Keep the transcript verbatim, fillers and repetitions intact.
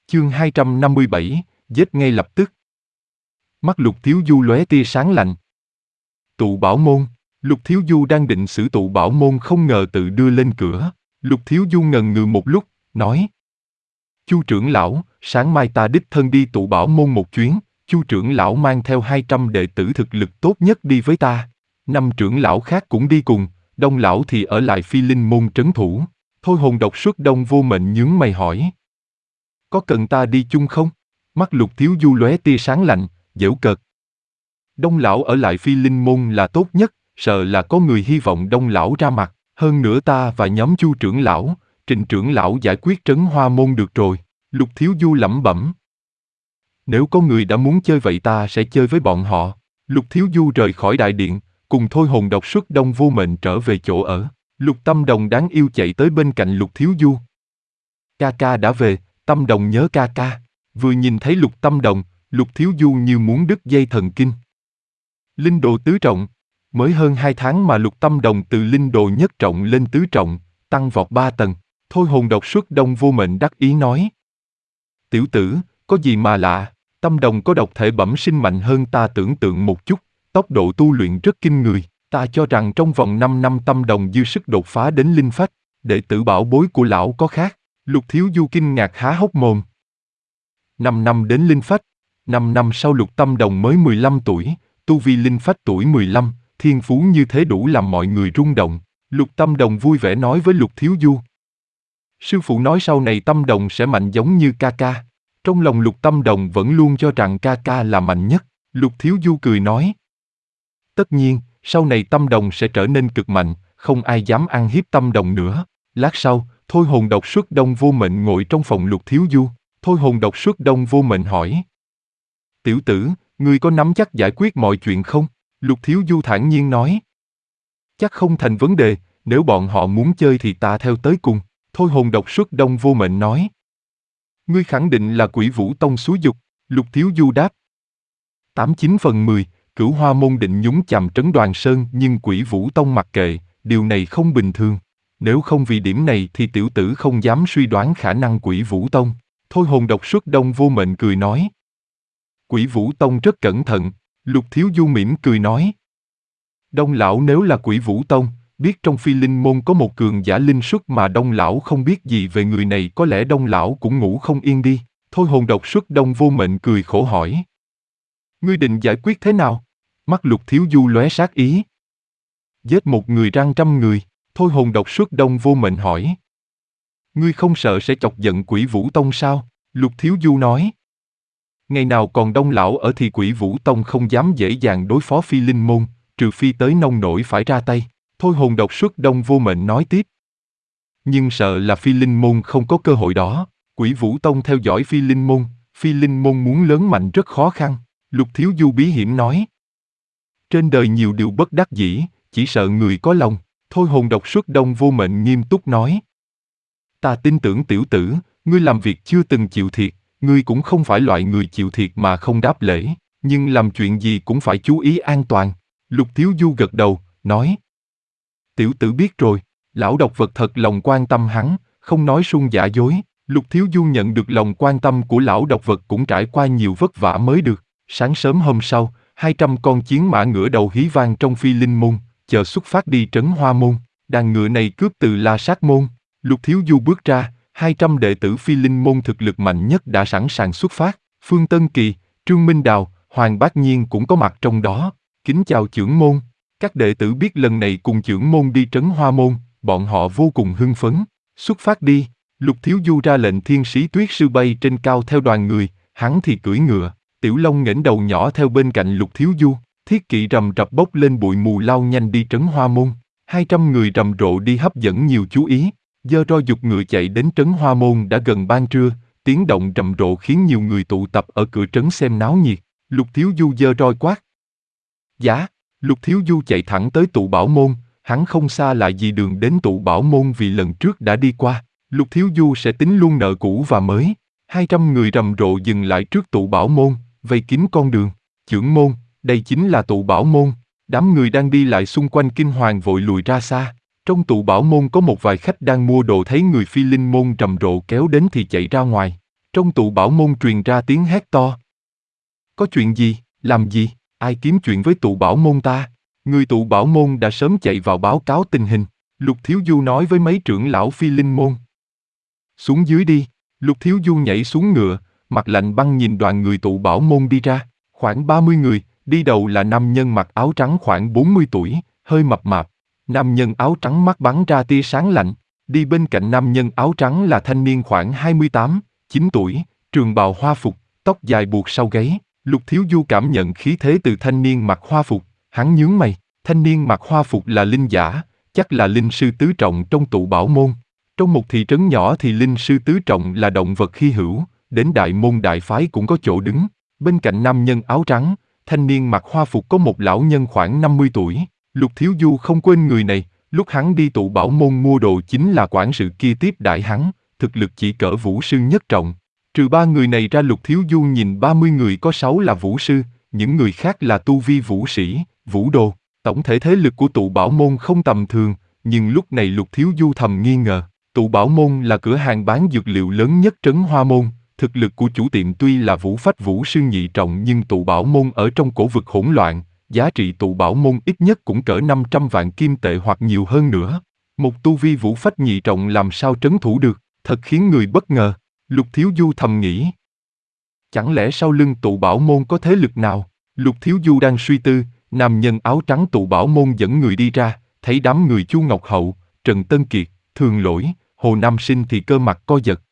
Chương hai trăm năm mươi bảy, giết ngay lập tức. Mắt Lục Thiếu Du lóe tia sáng lạnh. Tụ Bảo Môn. Lục Thiếu Du đang định xử Tụ Bảo Môn không ngờ tự đưa lên cửa. Lục Thiếu Du ngần ngừ một lúc, nói: Chu trưởng lão, sáng mai ta đích thân đi Tụ Bảo Môn một chuyến. Chu trưởng lão mang theo hai trăm đệ tử thực lực tốt nhất đi với ta. Năm trưởng lão khác cũng đi cùng, Đông lão thì ở lại Phi Linh Môn trấn thủ. Thôi Hồn Độc Xuất Đông Vô Mệnh nhướng mày hỏi: Có cần ta đi chung không? Mắt Lục Thiếu Du lóe tia sáng lạnh, giễu cợt. Đông lão ở lại Phi Linh Môn là tốt nhất, sợ là có người hy vọng Đông lão ra mặt. Hơn nữa ta và nhóm Chu trưởng lão, Trịnh trưởng lão giải quyết Trấn Hoa Môn được rồi. Lục Thiếu Du lẩm bẩm. Nếu có người đã muốn chơi vậy ta sẽ chơi với bọn họ. Lục Thiếu Du rời khỏi đại điện, cùng Thôi Hồn Độc Xuất Đông Vô Mệnh trở về chỗ ở. Lục Tâm Đồng đáng yêu chạy tới bên cạnh Lục Thiếu Du. Ca ca đã về, Tâm Đồng nhớ ca ca. Vừa nhìn thấy Lục Tâm Đồng, Lục Thiếu Du như muốn đứt dây thần kinh. Linh đồ tứ trọng. Mới hơn hai tháng mà Lục Tâm Đồng từ linh đồ nhất trọng lên tứ trọng, tăng vọt ba tầng. Thôi Hồn Độc Xuất Đông Vô Mệnh đắc ý nói: Tiểu tử, có gì mà lạ, Tâm Đồng có độc thể bẩm sinh mạnh hơn ta tưởng tượng một chút, tốc độ tu luyện rất kinh người. Ta cho rằng trong vòng năm năm Tâm Đồng dư sức đột phá đến linh phách, đệ tử bảo bối của lão có khác. Lục Thiếu Du kinh ngạc há hốc mồm. Năm năm đến linh phách, năm năm sau Lục Tâm Đồng mới mười lăm tuổi, tu vi linh phách tuổi mười lăm, thiên phú như thế đủ làm mọi người rung động. Lục Tâm Đồng vui vẻ nói với Lục Thiếu Du: Sư phụ nói sau này Tâm Đồng sẽ mạnh giống như ca ca. Trong lòng Lục Tâm Đồng vẫn luôn cho rằng ca ca là mạnh nhất. Lục Thiếu Du cười nói: Tất nhiên, sau này Tâm Đồng sẽ trở nên cực mạnh, không ai dám ăn hiếp Tâm Đồng nữa. Lát sau, Thôi Hồn Độc Xuất Đông Vô Mệnh ngồi trong phòng Lục Thiếu Du. Thôi Hồn Độc Xuất Đông Vô Mệnh hỏi: Tiểu tử, ngươi có nắm chắc giải quyết mọi chuyện không? Lục Thiếu Du thản nhiên nói: Chắc không thành vấn đề, nếu bọn họ muốn chơi thì ta theo tới cùng. Thôi Hồn Độc Xuất Đông Vô Mệnh nói: Ngươi khẳng định là Quỷ Vũ Tông xúi giục? Lục Thiếu Du đáp: Tám chín phần mười, Cửu Hoa Môn định nhúng chàm Trấn Đoàn Sơn nhưng Quỷ Vũ Tông mặc kệ, điều này không bình thường. Nếu không vì điểm này thì tiểu tử không dám suy đoán khả năng Quỷ Vũ Tông. Thôi Hồn Độc Xuất Đông Vô Mệnh cười nói: Quỷ Vũ Tông rất cẩn thận. Lục Thiếu Du mỉm cười nói: Đông lão nếu là Quỷ Vũ Tông, biết trong Phi Linh Môn có một cường giả linh xuất mà Đông lão không biết gì về người này, có lẽ Đông lão cũng ngủ không yên đi. Thôi Hồn Độc Xuất Đông Vô Mệnh cười khổ hỏi: Ngươi định giải quyết thế nào? Mắt Lục Thiếu Du lóe sát ý. Giết một người răng trăm người. Thôi Hồn Độc Xuất Đông Vô Mệnh hỏi: Ngươi không sợ sẽ chọc giận Quỷ Vũ Tông sao? Lục Thiếu Du nói: Ngày nào còn Đông lão ở thì Quỷ Vũ Tông không dám dễ dàng đối phó Phi Linh Môn, trừ phi tới nông nổi phải ra tay. Thôi Hồn Độc Xuất Đông Vô Mệnh nói tiếp: Nhưng sợ là Phi Linh Môn không có cơ hội đó. Quỷ Vũ Tông theo dõi Phi Linh Môn, Phi Linh Môn muốn lớn mạnh rất khó khăn. Lục Thiếu Du bí hiểm nói: Trên đời nhiều điều bất đắc dĩ, chỉ sợ người có lòng. Thôi Hồn Độc Xuất Đông Vô Mệnh nghiêm túc nói: Ta tin tưởng tiểu tử, ngươi làm việc chưa từng chịu thiệt, ngươi cũng không phải loại người chịu thiệt mà không đáp lễ, nhưng làm chuyện gì cũng phải chú ý an toàn. Lục Thiếu Du gật đầu, nói: Tiểu tử biết rồi, lão độc vật thật lòng quan tâm hắn, không nói suông giả dối. Lục Thiếu Du nhận được lòng quan tâm của lão độc vật cũng trải qua nhiều vất vả mới được. Sáng sớm hôm sau, hai trăm con chiến mã ngửa đầu hí vang trong Phi Linh Môn, chờ xuất phát đi Trấn Hoa Môn. Đàn ngựa này cướp từ La Sát Môn. Lục Thiếu Du bước ra, hai trăm đệ tử Phi Linh Môn thực lực mạnh nhất đã sẵn sàng xuất phát. Phương Tân Kỳ, Trương Minh Đào, Hoàng Bác Nhiên cũng có mặt trong đó. Kính chào trưởng môn. Các đệ tử biết lần này cùng trưởng môn đi Trấn Hoa Môn, bọn họ vô cùng hưng phấn. Xuất phát đi. Lục Thiếu Du ra lệnh Thiên Sĩ Tuyết Sư bay trên cao theo đoàn người, hắn thì cưỡi ngựa. Tiểu Long nghển đầu nhỏ theo bên cạnh Lục Thiếu Du. Thiết kỵ rầm rập bốc lên bụi mù lao nhanh đi Trấn Hoa Môn. Hai trăm người rầm rộ đi hấp dẫn nhiều chú ý. Giơ roi giục ngựa chạy đến Trấn Hoa Môn đã gần ban trưa, tiếng động rầm rộ khiến nhiều người tụ tập ở cửa trấn xem náo nhiệt. Lục Thiếu Du giơ roi quát: Giá! Lục Thiếu Du chạy thẳng tới Tụ Bảo Môn, hắn không xa lạ gì đường đến Tụ Bảo Môn vì lần trước đã đi qua. Lục Thiếu Du sẽ tính luôn nợ cũ và mới. Hai trăm người rầm rộ dừng lại trước Tụ Bảo Môn, vây kín con đường. Trưởng môn, đây chính là Tụ Bảo Môn. Đám người đang đi lại xung quanh kinh hoàng vội lùi ra xa. Trong Tụ Bảo Môn có một vài khách đang mua đồ thấy người Phi Linh Môn rầm rộ kéo đến thì chạy ra ngoài. Trong tụ bảo môn truyền ra tiếng hét to. Có chuyện gì, làm gì, ai kiếm chuyện với tụ bảo môn ta? Người tụ bảo môn đã sớm chạy vào báo cáo tình hình. Lục Thiếu Du nói với mấy trưởng lão Phi Linh môn. Xuống dưới đi. Lục Thiếu Du nhảy xuống ngựa, mặt lạnh băng nhìn đoàn người tụ bảo môn đi ra. Khoảng ba mươi người, đi đầu là nam nhân mặc áo trắng khoảng bốn mươi tuổi, hơi mập mạp. Nam nhân áo trắng mắt bắn ra tia sáng lạnh. Đi bên cạnh nam nhân áo trắng là thanh niên khoảng hai mươi tám, chín tuổi, trường bào hoa phục, tóc dài buộc sau gáy. Lục Thiếu Du cảm nhận khí thế từ thanh niên mặc hoa phục, hắn nhướng mày. Thanh niên mặc hoa phục là linh giả, chắc là linh sư tứ trọng trong tụ bảo môn. Trong một thị trấn nhỏ thì linh sư tứ trọng là động vật hy hữu, đến đại môn đại phái cũng có chỗ đứng. Bên cạnh nam nhân áo trắng, thanh niên mặc hoa phục có một lão nhân khoảng năm mươi tuổi. Lục Thiếu Du không quên người này, lúc hắn đi tụ bảo môn mua đồ chính là quản sự kia tiếp đãi hắn, thực lực chỉ cỡ vũ sư nhất trọng. Trừ ba người này ra Lục Thiếu Du nhìn ba mươi người có sáu là vũ sư, những người khác là tu vi vũ sĩ, vũ đồ. Tổng thể thế lực của tụ bảo môn không tầm thường, nhưng lúc này Lục Thiếu Du thầm nghi ngờ. Tụ bảo môn là cửa hàng bán dược liệu lớn nhất trấn Hoa Môn, thực lực của chủ tiệm tuy là vũ phách vũ sư nhị trọng nhưng tụ bảo môn ở trong cổ vực hỗn loạn, giá trị tụ bảo môn ít nhất cũng cỡ năm trăm vạn kim tệ hoặc nhiều hơn nữa. Một tu vi vũ phách nhị trọng làm sao trấn thủ được, thật khiến người bất ngờ. Lục Thiếu Du thầm nghĩ. Chẳng lẽ sau lưng tụ bảo môn có thế lực nào? Lục Thiếu Du đang suy tư, nam nhân áo trắng tụ bảo môn dẫn người đi ra, thấy đám người Chu Ngọc Hậu, Trần Tân Kiệt, Thường Lỗi, Hồ Nam Sinh thì cơ mặt co giật.